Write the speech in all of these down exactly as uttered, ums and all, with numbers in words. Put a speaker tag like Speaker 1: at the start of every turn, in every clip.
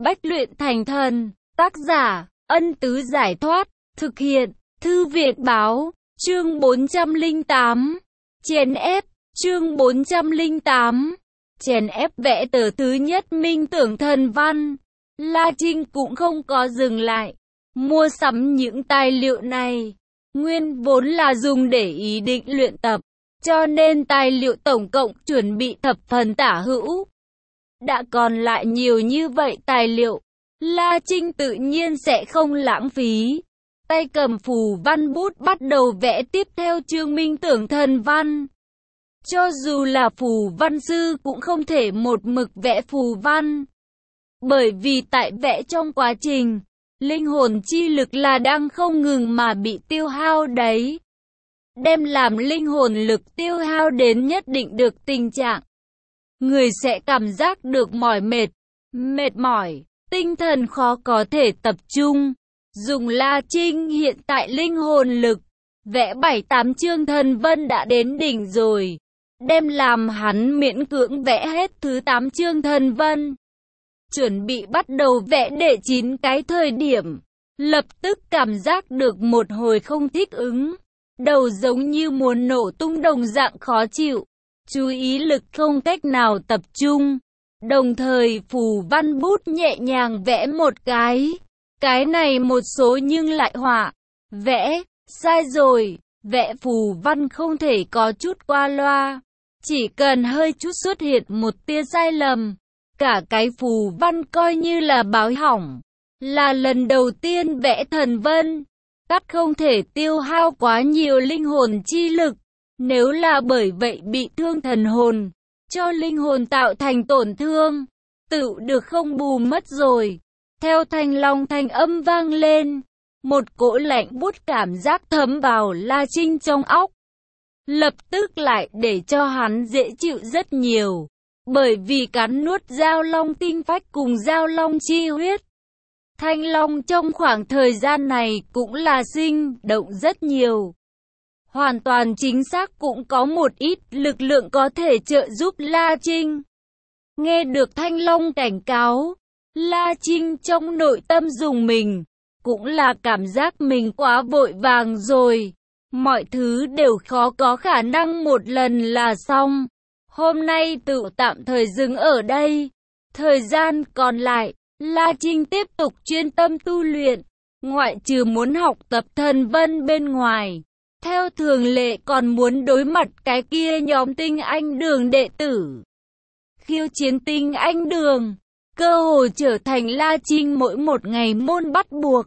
Speaker 1: Bách luyện thành thần. Tác giả, Ân Tứ Giải Thoát. Thực hiện, Thư Việt Báo. Chương bốn trăm lẻ tám. Chèn ép. Chương bốn trăm lẻ tám. Chèn ép vẽ tờ thứ nhất minh tưởng thần văn. La Trinh cũng không có dừng lại. Mua sắm những tài liệu này. Nguyên vốn là dùng để ý định luyện tập. Cho nên tài liệu tổng cộng chuẩn bị thập phần tả hữu. Đã còn lại nhiều như vậy tài liệu, La Trinh tự nhiên sẽ không lãng phí. Tay cầm phù văn bút bắt đầu vẽ tiếp theo chương minh tưởng thần văn. Cho dù là phù văn sư cũng không thể một mực vẽ phù văn. Bởi vì tại vẽ trong quá trình, linh hồn chi lực là đang không ngừng mà bị tiêu hao đấy. Đem làm linh hồn lực tiêu hao đến nhất định được tình trạng, người sẽ cảm giác được mỏi mệt, mệt mỏi, tinh thần khó có thể tập trung. Dùng La Trinh hiện tại linh hồn lực, vẽ bảy tám chương thần vân đã đến đỉnh rồi. Đem làm hắn miễn cưỡng vẽ hết thứ tám chương thần vân. Chuẩn bị bắt đầu vẽ đệ chín cái thời điểm, lập tức cảm giác được một hồi không thích ứng. Đầu giống như muốn nổ tung đồng dạng khó chịu. Chú ý lực không cách nào tập trung. Đồng thời phù văn bút nhẹ nhàng vẽ một cái. Cái này một số nhưng lại họa. Vẽ, sai rồi. Vẽ phù văn không thể có chút qua loa. Chỉ cần hơi chút xuất hiện một tia sai lầm, cả cái phù văn coi như là báo hỏng. Là lần đầu tiên vẽ thần vân. Cắt không thể tiêu hao quá nhiều linh hồn chi lực. Nếu là bởi vậy bị thương thần hồn, cho linh hồn tạo thành tổn thương, tự được không bù mất rồi. Theo thanh long thanh âm vang lên, một cỗ lạnh buốt cảm giác thấm vào La Trinh trong óc. Lập tức lại để cho hắn dễ chịu rất nhiều, bởi vì cắn nuốt giao long tinh phách cùng giao long chi huyết. Thanh long trong khoảng thời gian này cũng là sinh động rất nhiều. Hoàn toàn chính xác cũng có một ít lực lượng có thể trợ giúp La Trinh. Nghe được Thanh Long cảnh cáo, La Trinh trong nội tâm dùng mình, cũng là cảm giác mình quá vội vàng rồi. Mọi thứ đều khó có khả năng một lần là xong. Hôm nay tự tạm thời dừng ở đây. Thời gian còn lại, La Trinh tiếp tục chuyên tâm tu luyện, ngoại trừ muốn học tập thần vân bên ngoài. Theo thường lệ còn muốn đối mặt cái kia nhóm tinh anh đường đệ tử. Khiêu chiến tinh anh đường, cơ hồ trở thành La Trinh mỗi một ngày môn bắt buộc.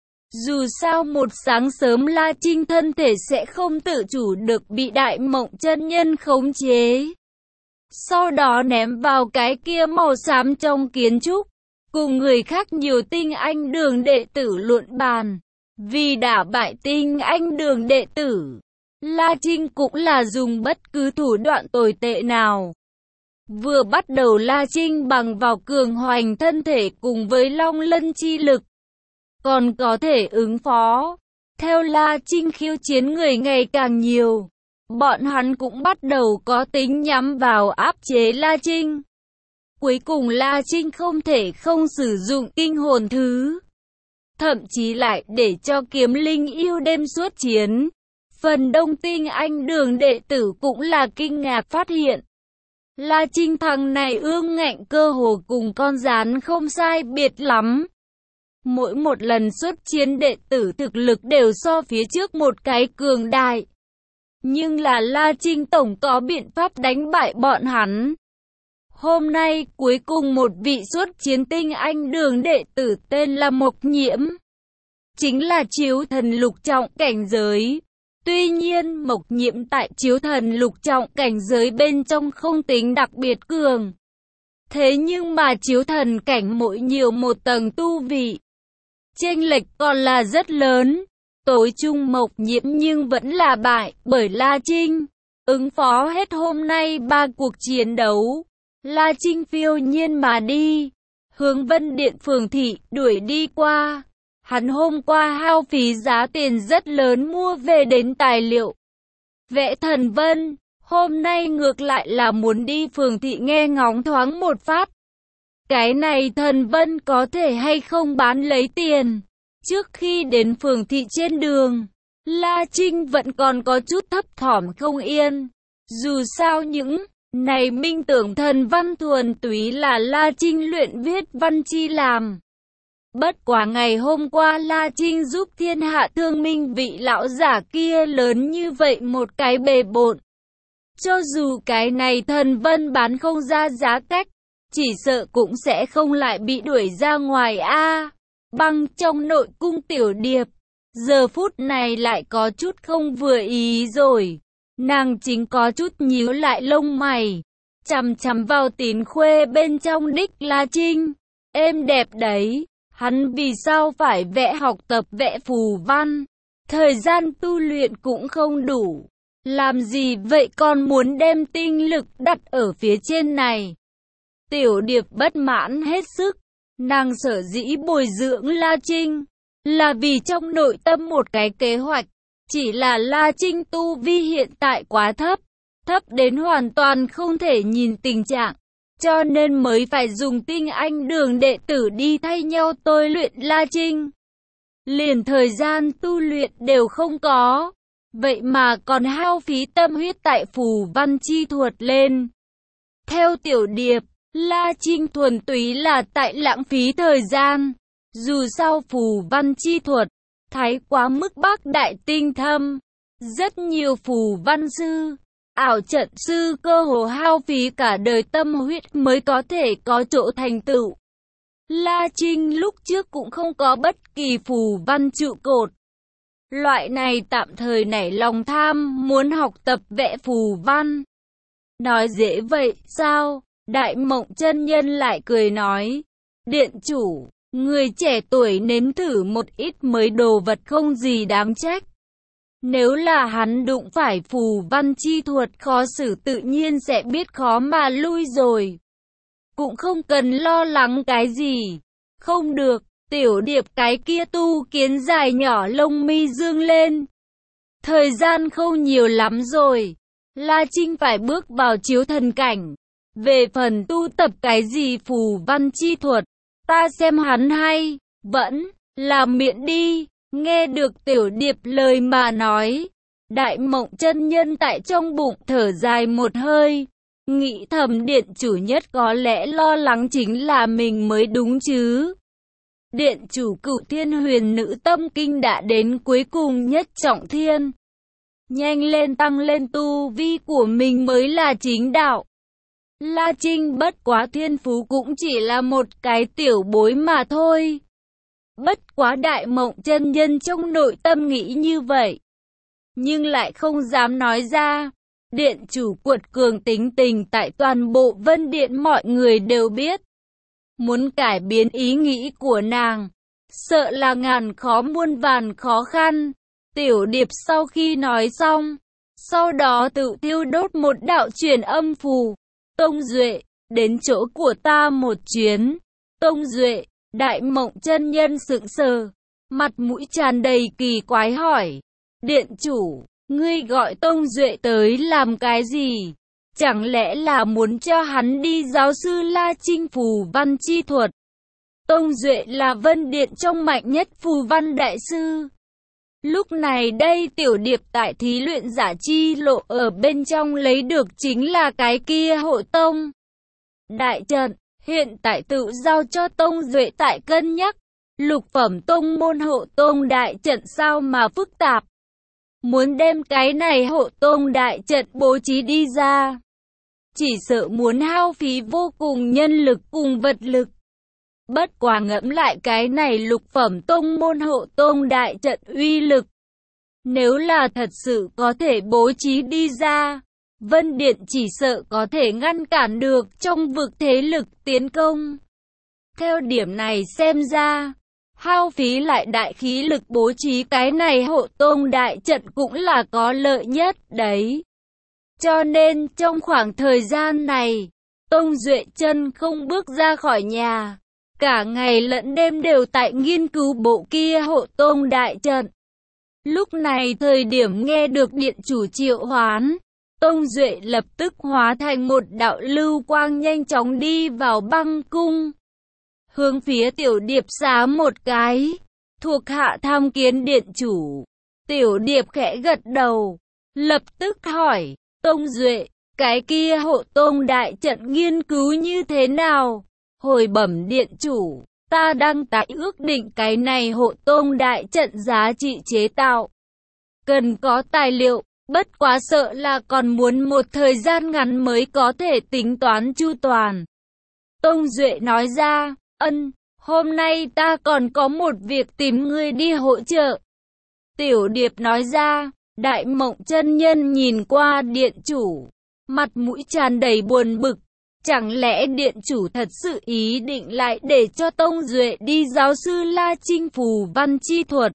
Speaker 1: Dù sao một sáng sớm La Trinh thân thể sẽ không tự chủ được bị Đại Mộng chân nhân khống chế. Sau đó ném vào cái kia màu xám trong kiến trúc, cùng người khác nhiều tinh anh đường đệ tử luận bàn. Vì đả bại tinh anh đường đệ tử, La Trinh cũng là dùng bất cứ thủ đoạn tồi tệ nào. Vừa bắt đầu La Trinh bằng vào cường hoành thân thể cùng với long lân chi lực, còn có thể ứng phó. Theo La Trinh khiêu chiến người ngày càng nhiều, bọn hắn cũng bắt đầu có tính nhắm vào áp chế La Trinh. Cuối cùng La Trinh không thể không sử dụng kinh hồn thứ. Thậm chí lại để cho kiếm linh yêu đêm xuất chiến. Phần đông tinh anh đường đệ tử cũng là kinh ngạc phát hiện. La Trinh thằng này ương ngạnh cơ hồ cùng con rắn không sai biệt lắm. Mỗi một lần xuất chiến đệ tử thực lực đều so phía trước một cái cường đại. Nhưng là La Trinh tổng có biện pháp đánh bại bọn hắn. Hôm nay cuối cùng một vị xuất chiến tinh anh đường đệ tử tên là Mộc Nhiễm. Chính là chiếu thần lục trọng cảnh giới. Tuy nhiên Mộc Nhiễm tại chiếu thần lục trọng cảnh giới bên trong không tính đặc biệt cường. Thế nhưng mà chiếu thần cảnh mỗi nhiều một tầng tu vị, chênh lệch còn là rất lớn. Tối chung Mộc Nhiễm nhưng vẫn là bại bởi La Trinh. Ứng phó hết hôm nay ba cuộc chiến đấu, La Trinh phiêu nhiên mà đi, hướng Vân Điện phường thị đuổi đi qua. Hắn hôm qua hao phí giá tiền rất lớn mua về đến tài liệu vẽ thần vân, hôm nay ngược lại là muốn đi phường thị nghe ngóng thoáng một phát. cái này Thần Vân có thể hay không bán lấy tiền. Trước khi đến phường thị trên đường, La Trinh vẫn còn có chút thấp thỏm không yên. Dù sao những này minh tưởng thần văn thuần túy là La Trinh luyện viết văn chi làm. Bất quá ngày hôm qua La Trinh giúp thiên hạ thương minh vị lão giả kia lớn như vậy một cái bề bộn. Cho dù cái này thần vân bán không ra giá cách, chỉ sợ cũng sẽ không lại bị đuổi ra ngoài a. Băng trong nội cung Tiểu Điệp, giờ phút này lại có chút không vừa ý rồi. Nàng chính có chút nhíu lại lông mày, chằm chằm vào Tín Khuê bên trong đích La Trinh. Êm đẹp đấy, hắn vì sao phải vẽ học tập vẽ phù văn? Thời gian tu luyện cũng không đủ. Làm gì vậy còn muốn đem tinh lực đặt ở phía trên này? Tiểu Điệp bất mãn hết sức. Nàng sở dĩ bồi dưỡng La Trinh là vì trong nội tâm một cái kế hoạch. Chỉ là La Trinh tu vi hiện tại quá thấp, thấp đến hoàn toàn không thể nhìn tình trạng, cho nên mới phải dùng tinh anh đường đệ tử đi thay nhau tôi luyện La Trinh. Liền thời gian tu luyện đều không có, vậy mà còn hao phí tâm huyết tại phù văn chi thuật lên. Theo Tiểu Điệp, La Trinh thuần túy là tại lãng phí thời gian. Dù sao phù văn chi thuật thái quá mức bác đại tinh thâm, rất nhiều phù văn sư, ảo trận sư cơ hồ hao phí cả đời tâm huyết mới có thể có chỗ thành tựu. La Trinh lúc trước cũng không có bất kỳ phù văn trụ cột. Loại này tạm thời nảy lòng tham, muốn học tập vẽ phù văn. Nói dễ vậy sao? Đại Mộng chân nhân lại cười nói, điện chủ, người trẻ tuổi nếm thử một ít mới đồ vật không gì đáng trách. Nếu là hắn đụng phải phù văn chi thuật khó xử tự nhiên sẽ biết khó mà lui rồi. Cũng không cần lo lắng cái gì. Không được, Tiểu Điệp cái kia tu kiến dài nhỏ lông mi dương lên. Thời gian không nhiều lắm rồi. La Trinh phải bước vào chiếu thần cảnh. Về phần tu tập cái gì phù văn chi thuật, ta xem hắn hay, vẫn là miệng đi. Nghe được Tiểu Điệp lời mà nói, Đại Mộng chân nhân tại trong bụng thở dài một hơi, nghĩ thầm điện chủ nhất có lẽ lo lắng chính là mình mới đúng chứ. Điện chủ Cửu Thiên Huyền Nữ Tâm Kinh đã đến cuối cùng nhất trọng thiên. Nhanh lên tăng lên tu vi của mình mới là chính đạo. La Trinh bất quá thiên phú cũng chỉ là một cái tiểu bối mà thôi. Bất quá Đại Mộng chân nhân trong nội tâm nghĩ như vậy, nhưng lại không dám nói ra. Điện chủ Quật Cường tính tình tại toàn bộ Vân Điện mọi người đều biết. Muốn cải biến ý nghĩ của nàng, sợ là ngàn khó muôn vàn khó khăn. Tiểu Điệp sau khi nói xong, sau đó tự thiêu đốt một đạo truyền âm phù. Tông Duệ, đến chỗ của ta một chuyến. Tông Duệ, Đại Mộng chân nhân sững sờ, mặt mũi tràn đầy kỳ quái hỏi, điện chủ, ngươi gọi Tông Duệ tới làm cái gì? Chẳng lẽ là muốn cho hắn đi giáo sư La Trinh phù văn chi thuật? Tông Duệ là Vân Điện trong mạnh nhất phù văn đại sư. Lúc này đây Tiểu Điệp tại thí luyện giả chi lộ ở bên trong lấy được chính là cái kia hộ tông đại trận. Hiện tại tự giao cho Tông Duệ tại cân nhắc. Lục phẩm tông môn hộ tông đại trận sao mà phức tạp. Muốn đem cái này hộ tông đại trận bố trí đi ra, chỉ sợ muốn hao phí vô cùng nhân lực cùng vật lực. Bất quá ngẫm lại cái này lục phẩm tông môn hộ tông đại trận uy lực, nếu là thật sự có thể bố trí đi ra, Vân Điện chỉ sợ có thể ngăn cản được trong vực thế lực tiến công. Theo điểm này xem ra, hao phí lại đại khí lực bố trí cái này hộ tông đại trận cũng là có lợi nhất đấy. Cho nên trong khoảng thời gian này, Tông Duệ chân không bước ra khỏi nhà, cả ngày lẫn đêm đều tại nghiên cứu bộ kia hộ tông đại trận. Lúc này thời điểm nghe được điện chủ triệu hoán, Tông Duệ lập tức hóa thành một đạo lưu quang nhanh chóng đi vào băng cung. hướng phía Tiểu Điệp xá một cái. Thuộc hạ tham kiến điện chủ. Tiểu Điệp khẽ gật đầu, lập tức hỏi, Tông Duệ, cái kia hộ tông đại trận nghiên cứu như thế nào? Hồi bẩm điện chủ, ta đang tại ước định cái này hộ tông đại trận giá trị chế tạo. Cần có tài liệu, bất quá sợ là còn muốn một thời gian ngắn mới có thể tính toán chu toàn. Tông Duệ nói ra, ân, hôm nay ta còn có một việc tìm ngươi đi hỗ trợ. Tiểu Điệp nói ra, Đại Mộng chân nhân nhìn qua điện chủ, mặt mũi tràn đầy buồn bực. Chẳng lẽ điện chủ thật sự ý định lại để cho Tông Duệ đi giáo sư La Trinh phù văn chi thuật?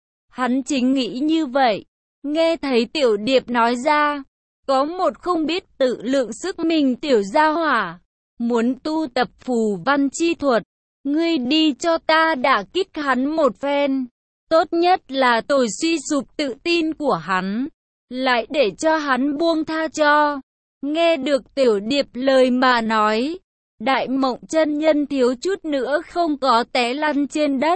Speaker 1: Hắn chính nghĩ như vậy. Nghe thấy Tiểu Điệp nói ra, có một không biết tự lượng sức mình tiểu gia hỏa, muốn tu tập phù văn chi thuật, ngươi đi cho ta đả kích hắn một phen. Tốt nhất là tồi suy sụp tự tin của hắn, lại để cho hắn buông tha cho. Nghe được Tiểu Điệp lời mà nói, Đại Mộng chân nhân thiếu chút nữa không có té lăn trên đất.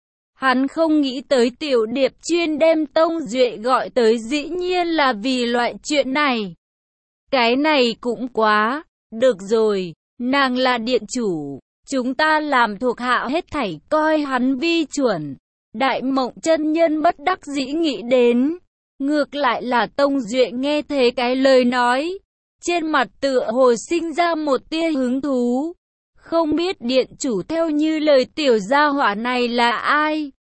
Speaker 1: Hắn không nghĩ tới Tiểu Điệp chuyên đem Tông Duệ gọi tới dĩ nhiên là vì loại chuyện này. Cái này cũng quá, được rồi, nàng là điện chủ, chúng ta làm thuộc hạ hết thảy coi hắn vi chuẩn. Đại Mộng chân nhân bất đắc dĩ nghĩ đến, ngược lại là Tông Duệ nghe thấy cái lời nói, trên mặt tựa hồ sinh ra một tia hứng thú. Không biết điện chủ theo như lời tiểu gia hỏa này là ai?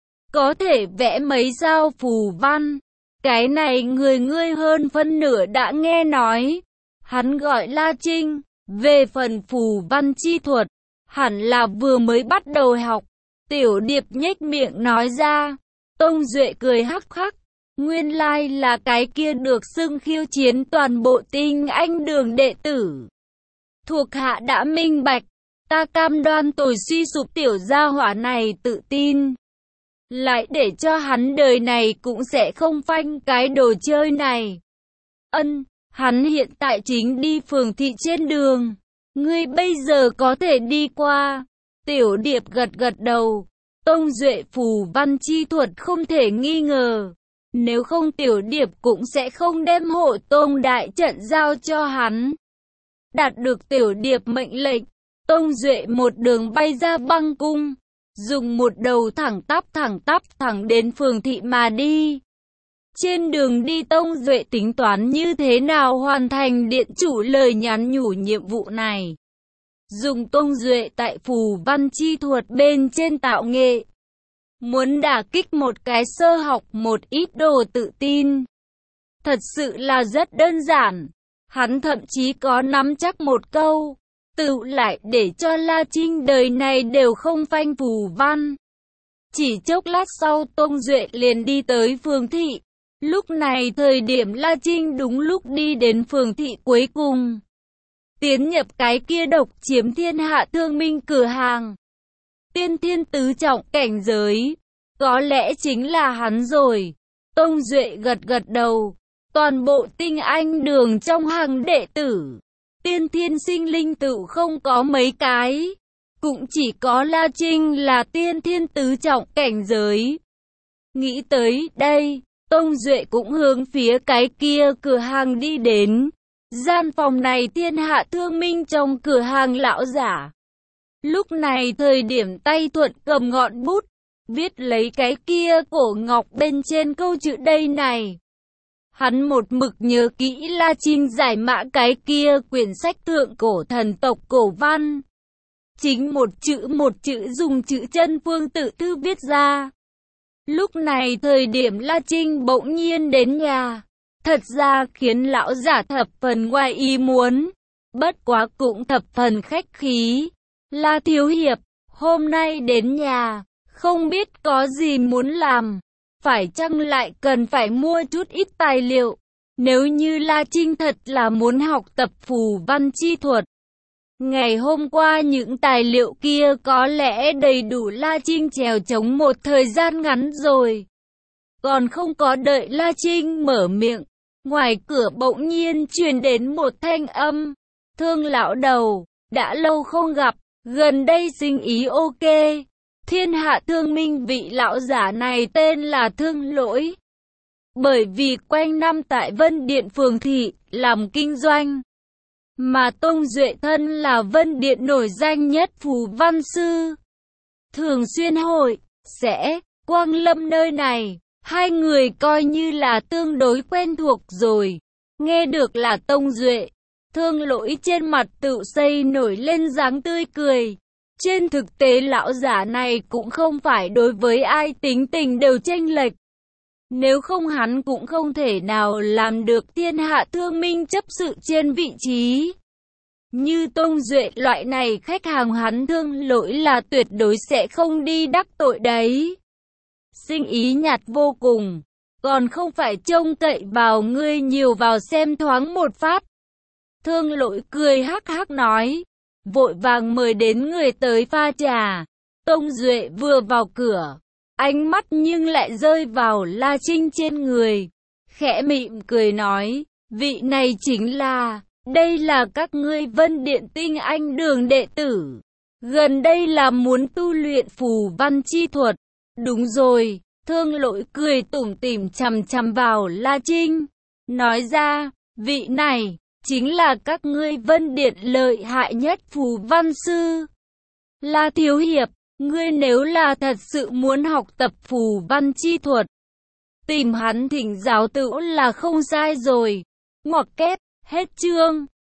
Speaker 1: Có thể vẽ mấy sao phù văn. Cái này người ngươi hơn phân nửa đã nghe nói. Hắn gọi La Trinh. Về phần phù văn chi thuật, hẳn là vừa mới bắt đầu học. Tiểu Điệp nhếch miệng nói ra. Tông Duệ cười hắc hắc. Nguyên lai là cái kia được xưng khiêu chiến toàn bộ tinh anh đường đệ tử. Thuộc hạ đã minh bạch, ta cam đoan tồi suy sụp tiểu gia hỏa này tự tin. Lại để cho hắn đời này cũng sẽ không phanh cái đồ chơi này. Ân, hắn hiện tại chính đi phường thị trên đường. Ngươi bây giờ có thể đi qua. Tiểu Điệp gật gật đầu. Tông Duệ phù văn chi thuật không thể nghi ngờ. Nếu không Tiểu Điệp cũng sẽ không đem hộ tông đại trận giao cho hắn. Đạt được Tiểu Điệp mệnh lệnh, Tông Duệ một đường bay ra băng cung, dùng một đầu thẳng tắp thẳng tắp thẳng đến phường thị mà đi. Trên đường đi Tông Duệ tính toán như thế nào hoàn thành điện chủ lời nhắn nhủ nhiệm vụ này. Dùng Tông Duệ tại phù văn chi thuật bên trên tạo nghệ. Muốn đả kích một cái sơ học một ít đồ tự tin. Thật sự là rất đơn giản. Hắn thậm chí có nắm chắc một câu. Tự lại để cho La Trinh đời này đều không phanh phù văn. Chỉ chốc lát sau Tông Duệ liền đi tới phường thị. Lúc này thời điểm La Trinh đúng lúc đi đến phường thị cuối cùng. Tiến nhập cái kia độc chiếm thiên hạ thương minh cửa hàng. Tiên thiên tứ trọng cảnh giới. Có lẽ chính là hắn rồi. Tông Duệ gật gật đầu. Toàn bộ tinh anh đường trong hàng đệ tử. Tiên thiên sinh linh tự không có mấy cái. Cũng chỉ có La Trinh là tiên thiên tứ trọng cảnh giới. Nghĩ tới đây, Tông Duệ cũng hướng phía cái kia cửa hàng đi đến. Gian phòng này thiên hạ thương minh trong cửa hàng lão giả. Lúc này thời điểm tay thuận cầm ngọn bút, viết lấy cái kia cổ ngọc bên trên câu chữ đây này. Hắn một mực nhớ kỹ La Trinh giải mã cái kia quyển sách thượng cổ thần tộc cổ văn. Chính một chữ một chữ dùng chữ chân phương tự thư viết ra. Lúc này thời điểm La Trinh bỗng nhiên đến nhà. Thật ra khiến lão giả thập phần ngoài ý muốn. Bất quá cũng thập phần khách khí. La thiếu hiệp, hôm nay đến nhà, không biết có gì muốn làm. Phải chăng lại cần phải mua chút ít tài liệu. Nếu như La Trinh thật là muốn học tập phù văn chi thuật. Ngày hôm qua những tài liệu kia có lẽ đầy đủ La Trinh trèo chống một thời gian ngắn rồi. Còn không có đợi La Trinh mở miệng. Ngoài cửa bỗng nhiên truyền đến một thanh âm. Thương lão đầu, đã lâu không gặp, Gần đây sinh ý ok. Thiên hạ thương minh vị lão giả này tên là Thương Lỗi. Bởi vì quanh năm tại Vân Điện phường thị, làm kinh doanh. Mà Tông Duệ thân là Vân Điện nổi danh nhất phù văn sư. Thường xuyên hội, sẽ, quang lâm nơi này. Hai người coi như là tương đối quen thuộc rồi. Nghe được là Tông Duệ, Thương Lỗi trên mặt tự xây nổi lên dáng tươi cười. Trên thực tế lão giả này cũng không phải đối với ai tính tình đều chênh lệch. Nếu không hắn cũng không thể nào làm được thiên hạ thương minh chấp sự trên vị trí. Như Tông Duệ loại này khách hàng hắn Thương Lỗi là tuyệt đối sẽ không đi đắc tội đấy. Sinh ý nhạt vô cùng, còn không phải trông cậy vào ngươi nhiều vào xem thoáng một phát. Thương Lỗi cười hắc hắc nói, vội vàng mời đến người tới pha trà. Tông Duệ vừa vào cửa, ánh mắt nhưng lại rơi vào La Trinh trên người. Khẽ mỉm cười nói, vị này chính là, đây là các ngươi Vân Điện tinh anh đường đệ tử. Gần đây là muốn tu luyện phù văn chi thuật. Đúng rồi, Thương Lỗi cười tủm tỉm chằm chằm vào La Trinh. Nói ra, vị này, chính là các ngươi Vân Điện lợi hại nhất phù văn sư. La Thiếu Hiệp, ngươi nếu là thật sự muốn học tập phù văn chi thuật, tìm hắn thỉnh giáo tựu là không sai rồi. Ngoặc kép, hết chương.